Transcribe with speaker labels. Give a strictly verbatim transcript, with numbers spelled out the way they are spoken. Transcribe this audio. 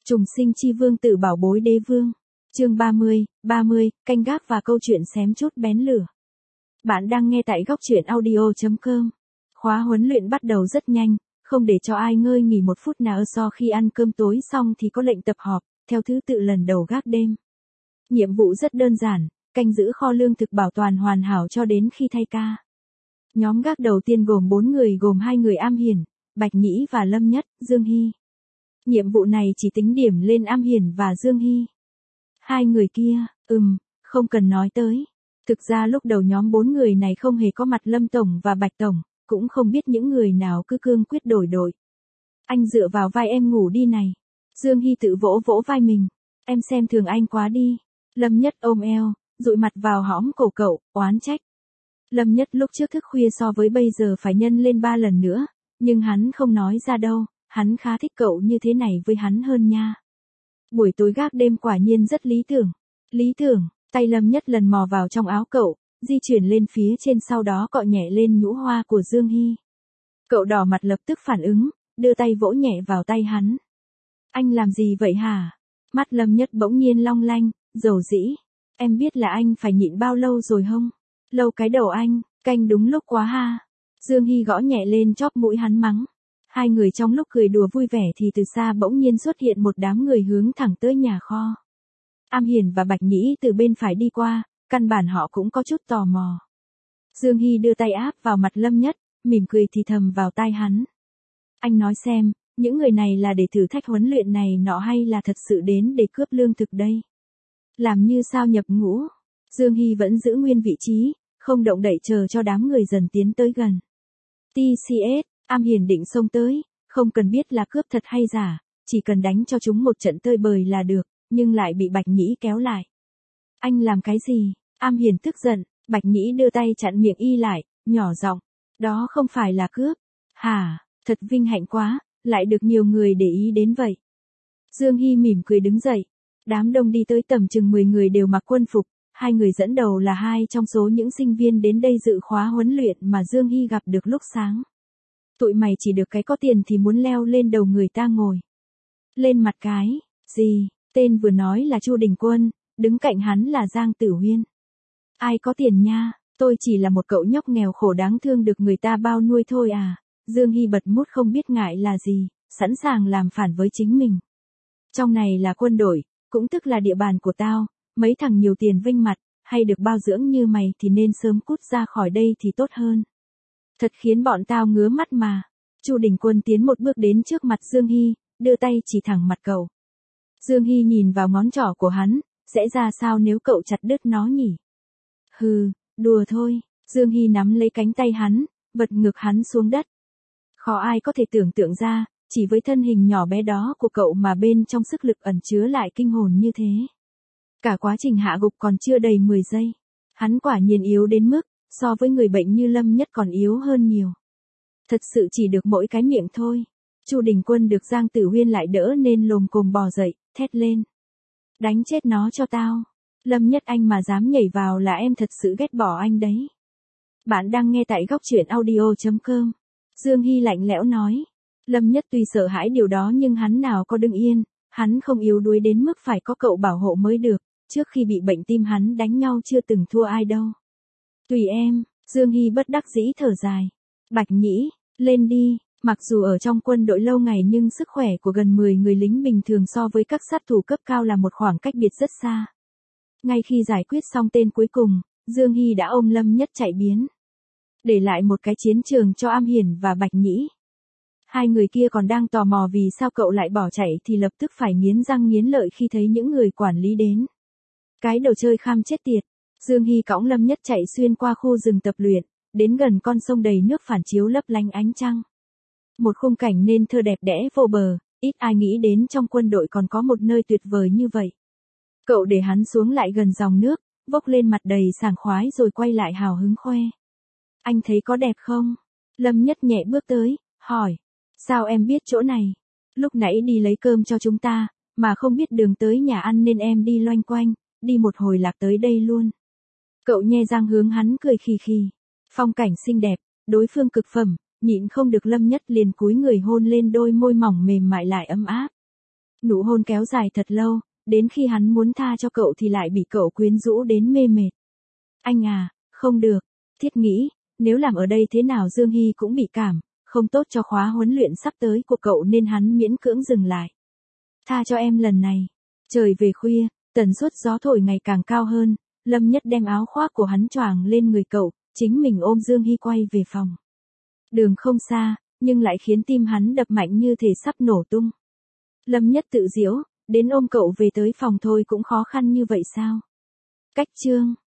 Speaker 1: Trùng sinh chi vương tử bảo bối đế vương. Chương ba mươi, ba mươi, canh gác và câu chuyện xém chút bén lửa. Bạn đang nghe tại góc truyện audio chấm com. Khóa huấn luyện bắt đầu rất nhanh, không để cho ai ngơi nghỉ một phút nào. Sau khi ăn cơm tối xong thì có lệnh tập họp, theo thứ tự lần đầu gác đêm. Nhiệm vụ rất đơn giản, canh giữ kho lương thực bảo toàn hoàn hảo cho đến khi thay ca. Nhóm gác đầu tiên gồm bốn người, gồm hai người Am Hiển, Bạch Nhĩ và Lâm Nhất, Dương Hy. Nhiệm vụ này chỉ tính điểm lên Am Hiển và Dương Hy. Hai người kia, ừm, không cần nói tới. Thực ra lúc đầu nhóm bốn người này không hề có mặt Lâm Tổng và Bạch Tổng, cũng không biết những người nào cứ cương quyết đổi đội. Anh dựa vào vai em ngủ đi này. Dương Hy tự vỗ vỗ vai mình. Em xem thường anh quá đi. Lâm Nhất ôm eo, dụi mặt vào hõm cổ cậu, oán trách. Lâm Nhất lúc trước thức khuya so với bây giờ phải nhân lên ba lần nữa, nhưng hắn không nói ra đâu, hắn khá thích cậu như thế này với hắn hơn nha. Buổi tối gác đêm quả nhiên rất lý tưởng. Lý tưởng, tay Lâm Nhất lần mò vào trong áo cậu, di chuyển lên phía trên, sau đó cọ nhẹ lên nhũ hoa của Dương Hy. Cậu đỏ mặt lập tức phản ứng, đưa tay vỗ nhẹ vào tay hắn. Anh làm gì vậy hả? Mắt Lâm Nhất bỗng nhiên long lanh, dầu dĩ. Em biết là anh phải nhịn bao lâu rồi không? Lâu cái đầu anh, canh đúng lúc quá ha. Dương Hy gõ nhẹ lên chóp mũi hắn mắng. Hai người trong lúc cười đùa vui vẻ thì từ xa bỗng nhiên xuất hiện một đám người hướng thẳng tới nhà kho. Am Hiển và Bạch Nhĩ từ bên phải đi qua, căn bản họ cũng có chút tò mò. Dương Hy đưa tay áp vào mặt Lâm Nhất, mỉm cười thì thầm vào tai hắn. Anh nói xem, những người này là để thử thách huấn luyện này nọ hay là thật sự đến để cướp lương thực đây? Làm như sao nhập ngũ? Dương Hy vẫn giữ nguyên vị trí, không động đậy, chờ cho đám người dần tiến tới gần. tê xê ét, Am Hiển định xông tới, không cần biết là cướp thật hay giả, chỉ cần đánh cho chúng một trận tơi bời là được, nhưng lại bị Bạch Nhĩ kéo lại. Anh làm cái gì? Am Hiển tức giận, Bạch Nhĩ đưa tay chặn miệng y lại, nhỏ giọng, đó không phải là cướp. Hả, thật vinh hạnh quá, lại được nhiều người để ý đến vậy. Dương Hy mỉm cười đứng dậy, đám đông đi tới tầm chừng mười người đều mặc quân phục, hai người dẫn đầu là hai trong số những sinh viên đến đây dự khóa huấn luyện mà Dương Hy gặp được lúc sáng. Tụi mày chỉ được cái có tiền thì muốn leo lên đầu người ta ngồi. Lên mặt cái, gì, tên vừa nói là Chu Đình Quân, đứng cạnh hắn là Giang Tử Huyên. Ai có tiền nha, tôi chỉ là một cậu nhóc nghèo khổ đáng thương được người ta bao nuôi thôi à. Dương Hy bật mút không biết ngại là gì, sẵn sàng làm phản với chính mình. Trong này là quân đội, cũng tức là địa bàn của tao, mấy thằng nhiều tiền vinh mặt, hay được bao dưỡng như mày thì nên sớm cút ra khỏi đây thì tốt hơn. Thật khiến bọn tao ngứa mắt mà. Chu Đình Quân tiến một bước đến trước mặt Dương Hy, đưa tay chỉ thẳng mặt cậu. Dương Hy nhìn vào ngón trỏ của hắn, sẽ ra sao nếu cậu chặt đứt nó nhỉ? Hừ, đùa thôi. Dương Hy nắm lấy cánh tay hắn, vật ngược hắn xuống đất. Khó ai có thể tưởng tượng ra, chỉ với thân hình nhỏ bé đó của cậu mà bên trong sức lực ẩn chứa lại kinh hồn như thế. Cả quá trình hạ gục còn chưa đầy mười giây. Hắn quả nhiên yếu đến mức, so với người bệnh như Lâm Nhất còn yếu hơn nhiều. Thật sự chỉ được mỗi cái miệng thôi. Chu Đình Quân được Giang Tử Huyên lại đỡ nên lồm cồm bò dậy, thét lên. Đánh chết nó cho tao. Lâm Nhất, anh mà dám nhảy vào là em thật sự ghét bỏ anh đấy. Bạn đang nghe tại góc truyện audio chấm com. Dương Hy lạnh lẽo nói. Lâm Nhất tuy sợ hãi điều đó nhưng hắn nào có đứng yên, hắn không yếu đuối đến mức phải có cậu bảo hộ mới được, trước khi bị bệnh tim hắn đánh nhau chưa từng thua ai đâu. Tùy em, Dương Hy bất đắc dĩ thở dài. Bạch Nhĩ, lên đi, mặc dù ở trong quân đội lâu ngày nhưng sức khỏe của gần mười người lính bình thường so với các sát thủ cấp cao là một khoảng cách biệt rất xa. Ngay khi giải quyết xong tên cuối cùng, Dương Hy đã ôm Lâm Nhất chạy biến. Để lại một cái chiến trường cho Am Hiển và Bạch Nhĩ. Hai người kia còn đang tò mò vì sao cậu lại bỏ chạy thì lập tức phải nghiến răng nghiến lợi khi thấy những người quản lý đến. Cái đồ chơi kham chết tiệt. Dương Hy cõng Lâm Nhất chạy xuyên qua khu rừng tập luyện, đến gần con sông đầy nước phản chiếu lấp lánh ánh trăng. Một khung cảnh nên thơ đẹp đẽ vô bờ, ít ai nghĩ đến trong quân đội còn có một nơi tuyệt vời như vậy. Cậu để hắn xuống lại gần dòng nước, vốc lên mặt đầy sảng khoái rồi quay lại hào hứng khoe. Anh thấy có đẹp không? Lâm Nhất nhẹ bước tới, hỏi. Sao em biết chỗ này? Lúc nãy đi lấy cơm cho chúng ta, mà không biết đường tới nhà ăn nên em đi loanh quanh, đi một hồi lạc tới đây luôn. Cậu nhe răng hướng hắn cười khì khì. Phong cảnh xinh đẹp, đối phương cực phẩm, nhịn không được Lâm Nhất liền cúi người hôn lên đôi môi mỏng mềm mại lại ấm áp. Nụ hôn kéo dài thật lâu, đến khi hắn muốn tha cho cậu thì lại bị cậu quyến rũ đến mê mệt. Anh à, không được. Thiết nghĩ, nếu làm ở đây thế nào Dương Hy cũng bị cảm, không tốt cho khóa huấn luyện sắp tới của cậu nên hắn miễn cưỡng dừng lại. Tha cho em lần này. Trời về khuya, tần suất gió thổi ngày càng cao hơn, Lâm Nhất đem áo khoác của hắn choàng lên người cậu, chính mình ôm Dương Hy quay về phòng. Đường không xa, nhưng lại khiến tim hắn đập mạnh như thể sắp nổ tung. Lâm Nhất tự giễu, đến ôm cậu về tới phòng thôi cũng khó khăn như vậy sao? Cách chương